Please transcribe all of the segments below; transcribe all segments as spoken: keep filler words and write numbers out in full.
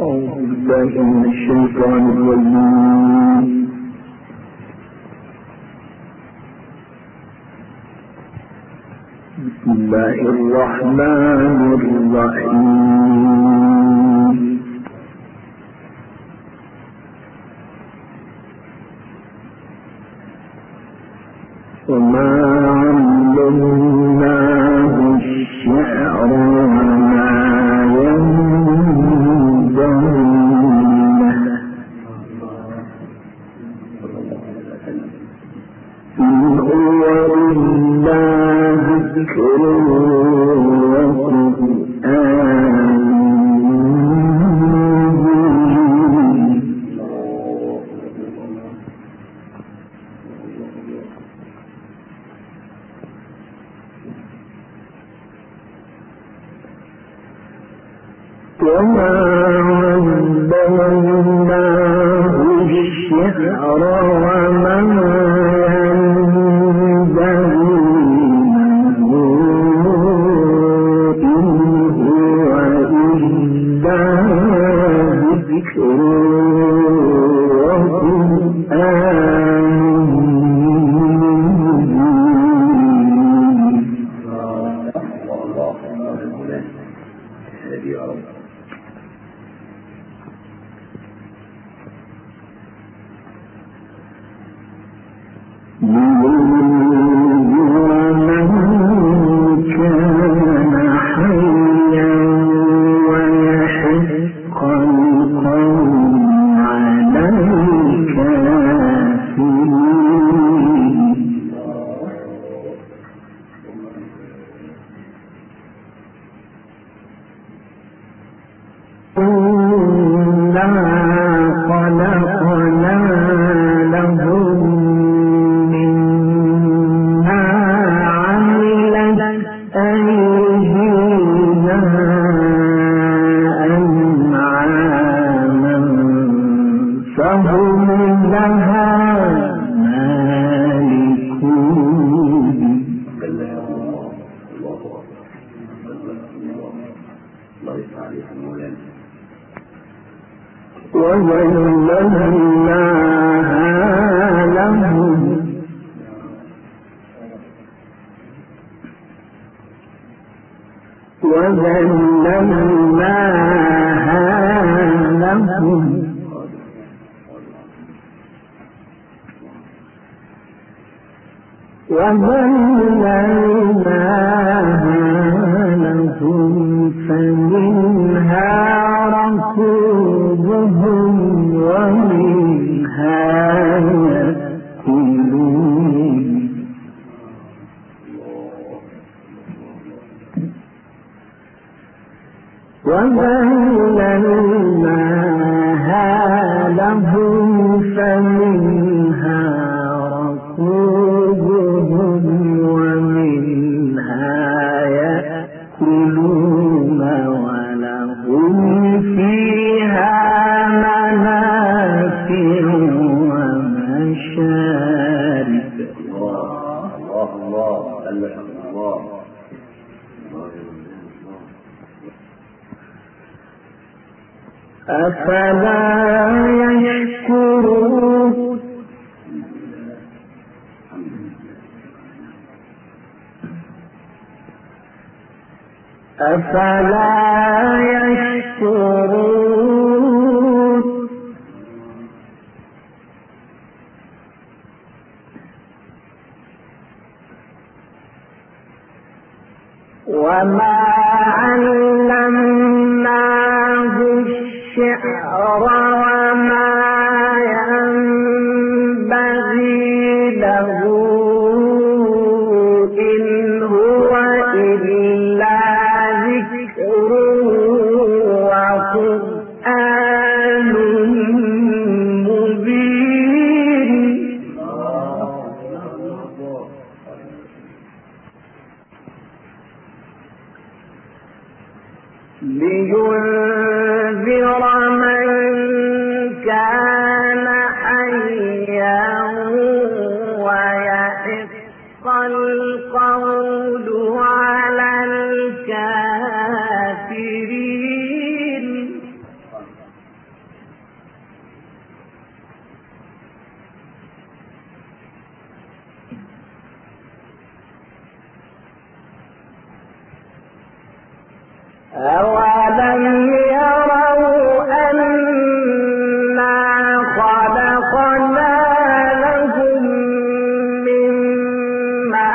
أعوذ بالله من الشيطان الرجيم. بسم الله الرحمن الرحيم. وما علمناه الشعر وما ينبغي له إن هو إلا ذكر وقرآن وما علمناه الشعر وما أفلا يشكرون أفلا يشكرون وما علمناه الشعر وما ينبغي له إن هو إلا ذكر وقرآن أولم يروا أنا خلقنا لهم مما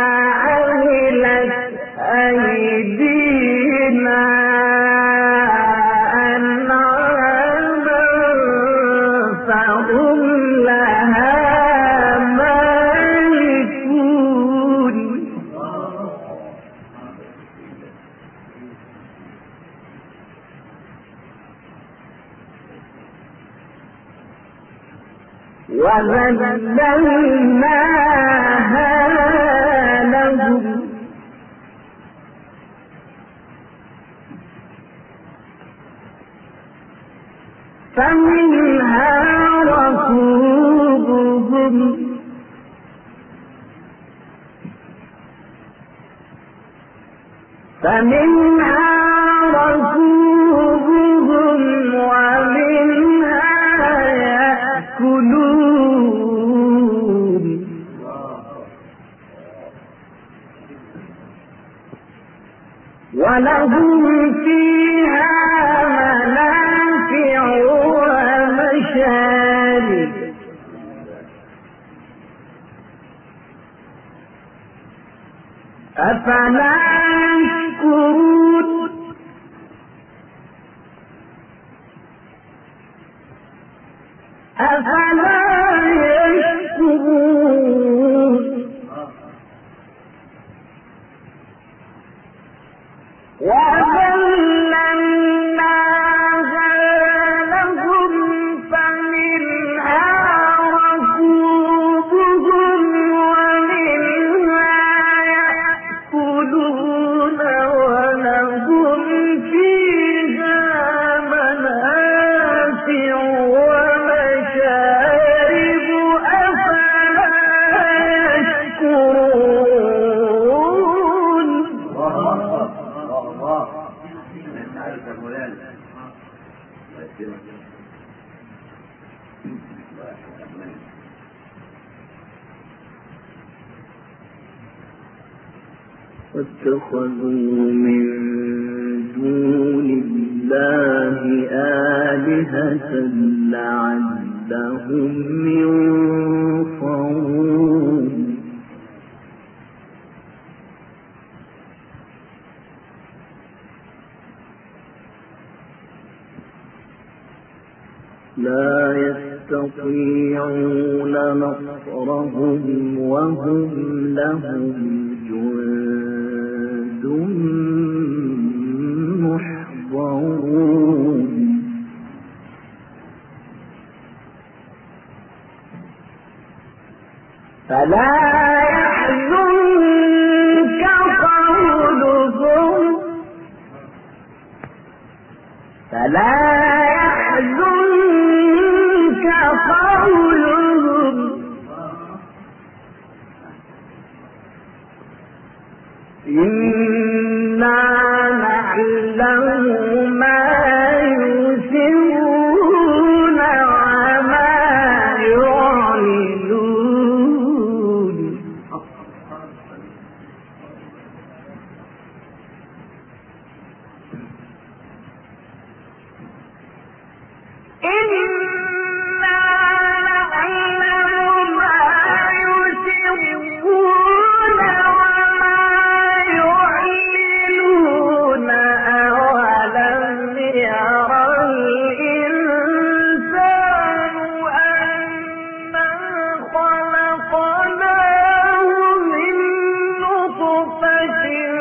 عملت أيدينا أنعاما فهم لها مالكون. وذللناها لهم فمنها ركوبهم فمنها ركوبهم ومنها يأكلون ولهم فيها منافع ومشارب أفلا يشكرون أفلا يشكرون وَذَلَّلْنَاهَا لَهُمْ فَمِنْهَا رَكُوبُهُمْ وَمِنْهَا يَأْكُلُونَ وَلَهُمْ فِيهَا مَنَافِعُ وَمَشَارِبُ أَفَلَا يَشْكُرُونَ. واتخذوا من دون الله آلهة لعلهم ينصرون. لا يستطيعون نصرهم وهم لهم جند محضرون. فلا يحزنك قولهم فلا يحزنك قولهم إنا نعلم ما يسرون وما يعلنون. إنا نعلم ما يسرون وما يعلنون. أولم ير الإنسان أنا خلقناه من نطفة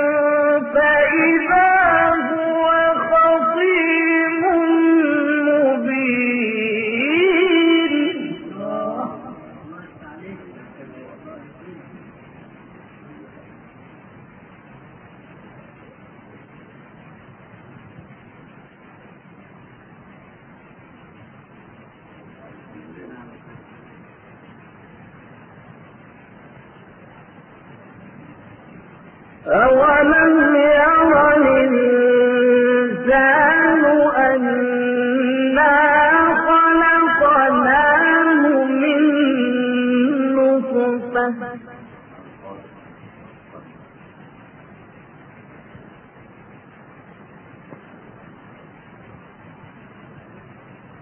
فإذا هو خصيم مبين. أولم ير الإنسان أنا خلقناه من نطفة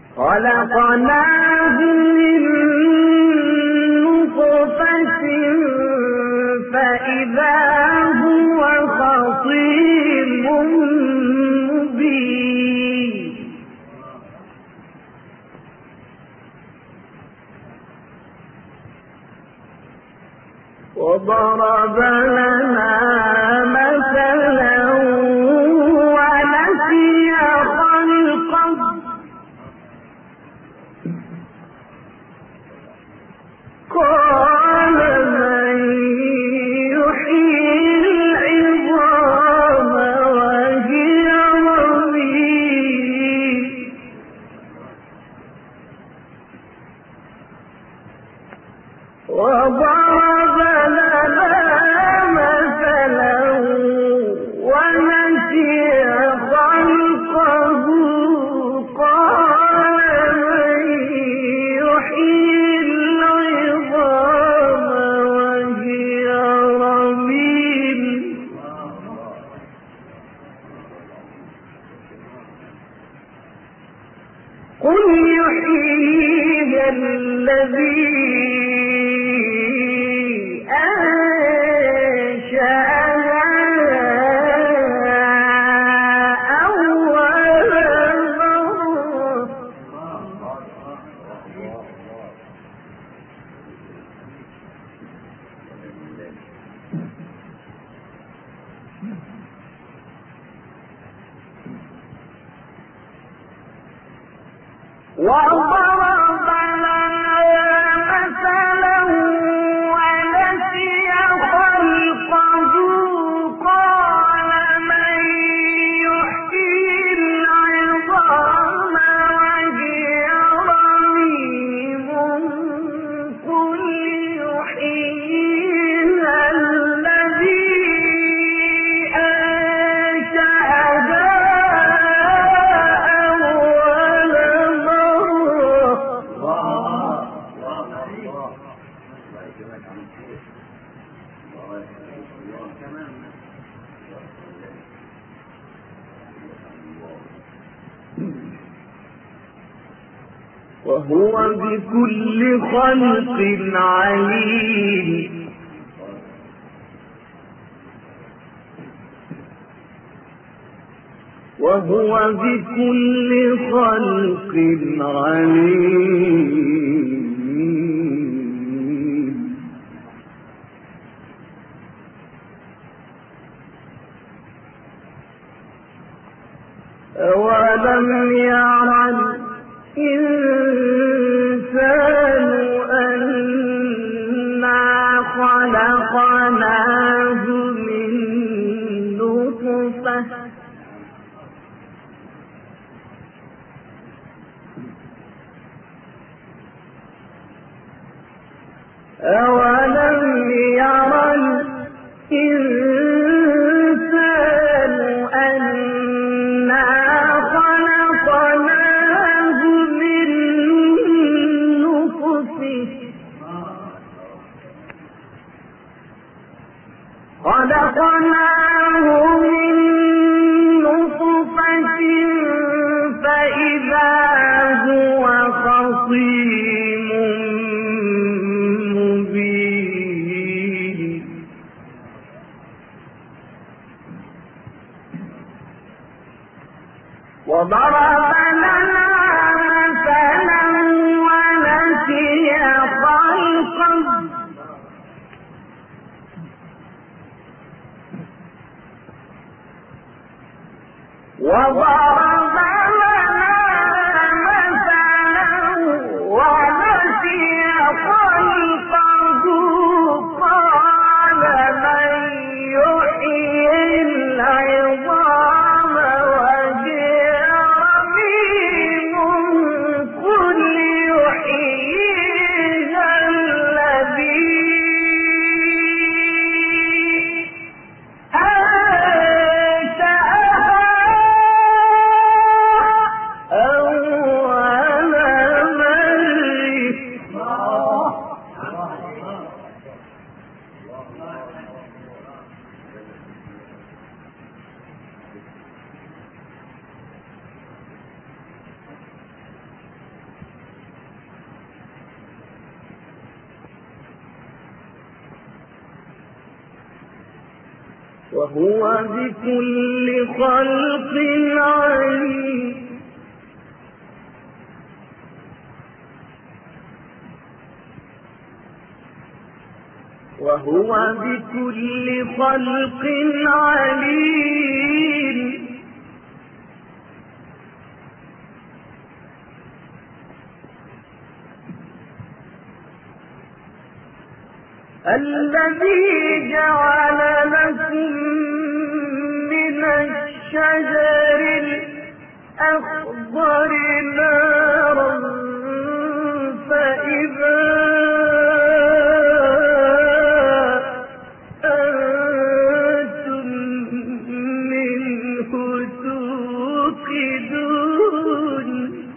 خلقناه من نطفة فإذا هو خصيم مبين وضرب لنا مثلا ونسي خلقه قال من يحيي العظام وهي رميم وضرب لنا مثلا ونسي خلقه قال من يحيي العظام وهي رميم قل يحييها الذي وضرب لنا مثلا ونسي خلقه قال من يحيي العظام وهي رميم قل يحييها الذي أنشأها وهو بكل خلق عليم وهو بكل خلق عليم أولم يرى الإنسان أنا خلقناه من نطفة أولم يرى الإنسان أنا خلقناه من نطفة خلقناه من نطفة فإذا هو خصيم مبين وهو بكل خلق عليم وهو بكل خلق عليم الذي جعل لكم من الشجر الأخضر نارا فإذا أنتم منه توقدون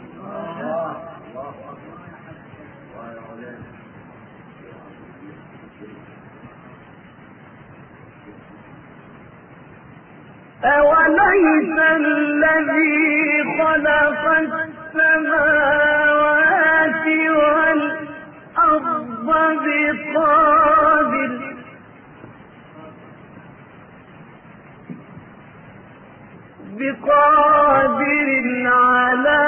أوليس الذي خلق السماوات والأرض بقادر بقادر على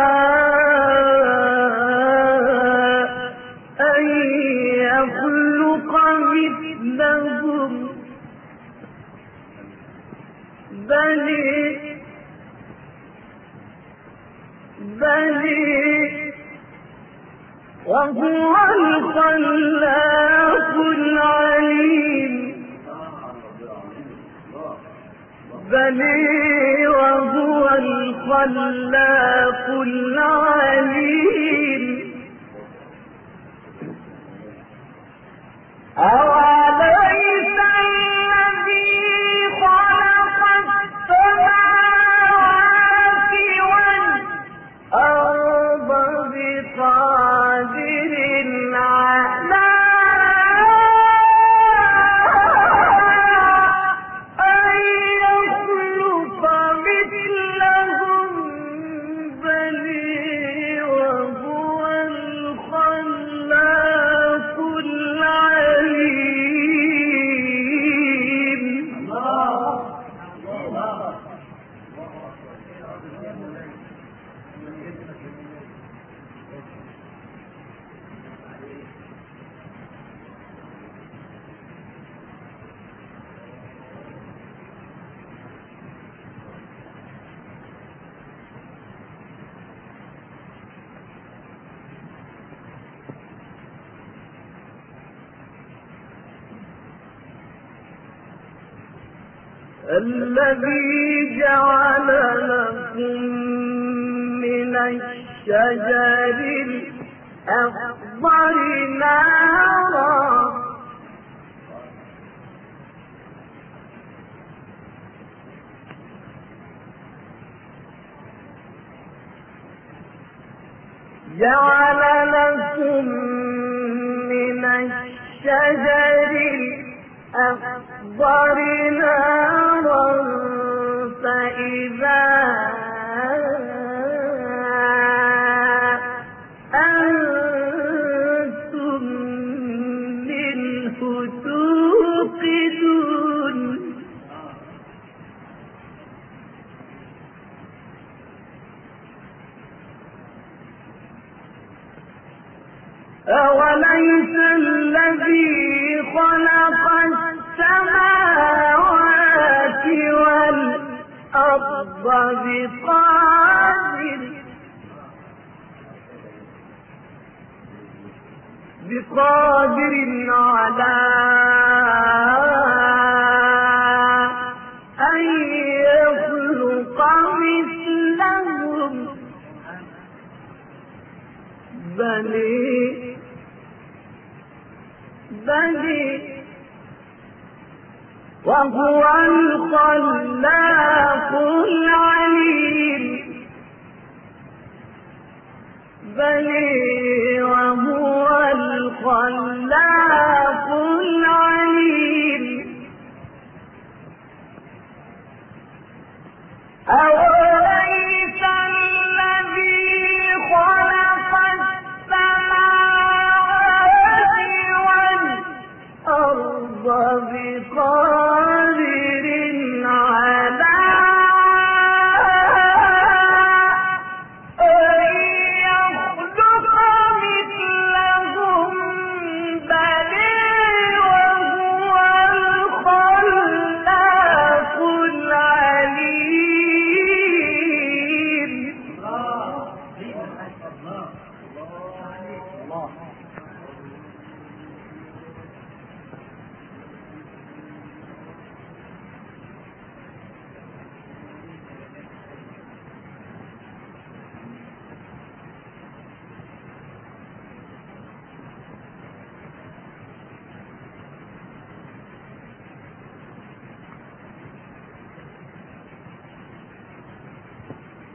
أن يخلق مثلهم بل بل وهو الخلاق العليم بل وهو الخلاق العليم أوليس الذي خلق السماوات والأرض بقادر على أن يخلق مثلهم بل وهو الخلاق العليم الذي جعل لكم من الشجر الأخضر نارا جعل لكم من الشجر الأخضر نارا فإذا أنتم منه توقدون أوليس الذي خلق السماوات والأرض بقادر بقادر على أن يخلق مثلهم بل بل وهو الخلاق العليم بل وهو الخلاق العليم أوليس الذي خلق السماوات والأرض بقادر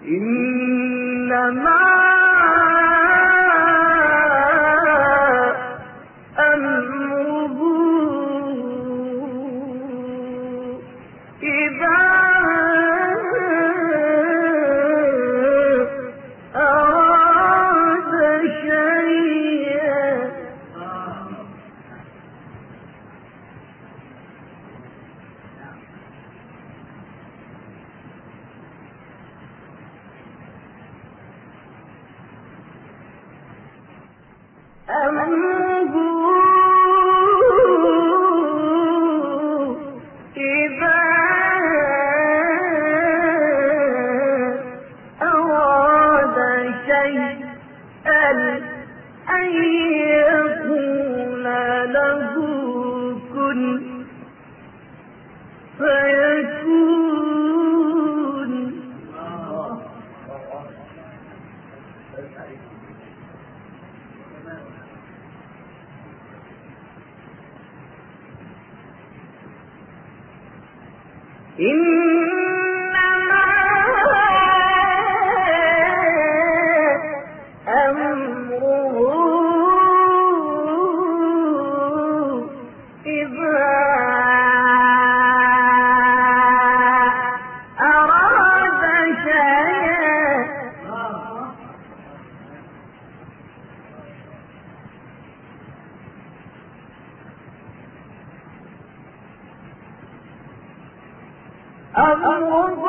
إنما أمره إذا أراد شيئا أمره إذا أراد شيئا أن يقول له كن فيكون. إنما أمره إذا أراد شيئا أمره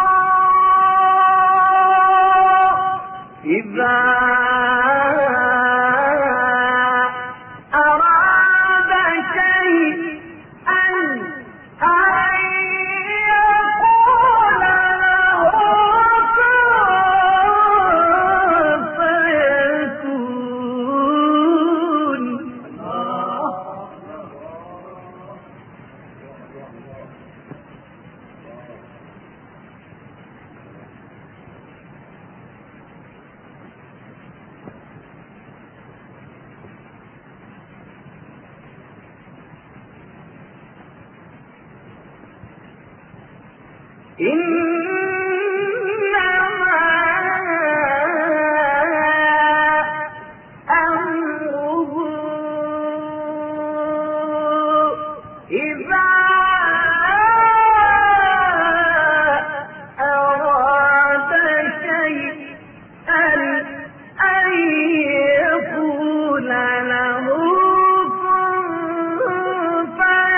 إذا أراد شيئا أن يقول له كن فيكون. إنما أمره إذا أراد شيئا أن يقول له كن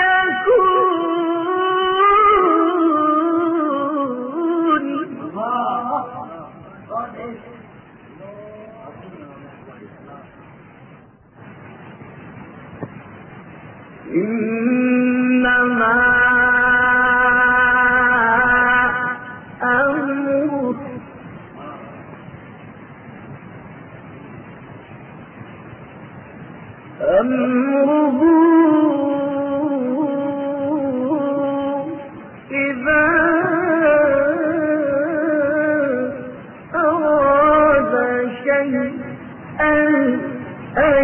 فيكون. إنما أمره أمره إذا أراد شيئا أن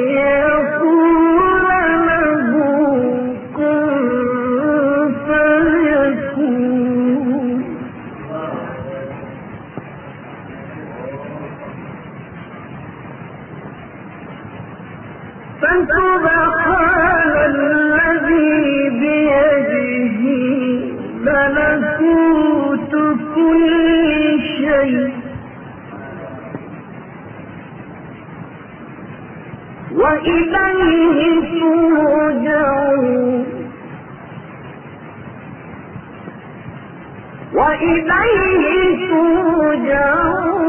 يقول له كن فيكون. فسبحان الذي بيده ملكوت كل شيء وإليه ترجعون وإليه ترجعون.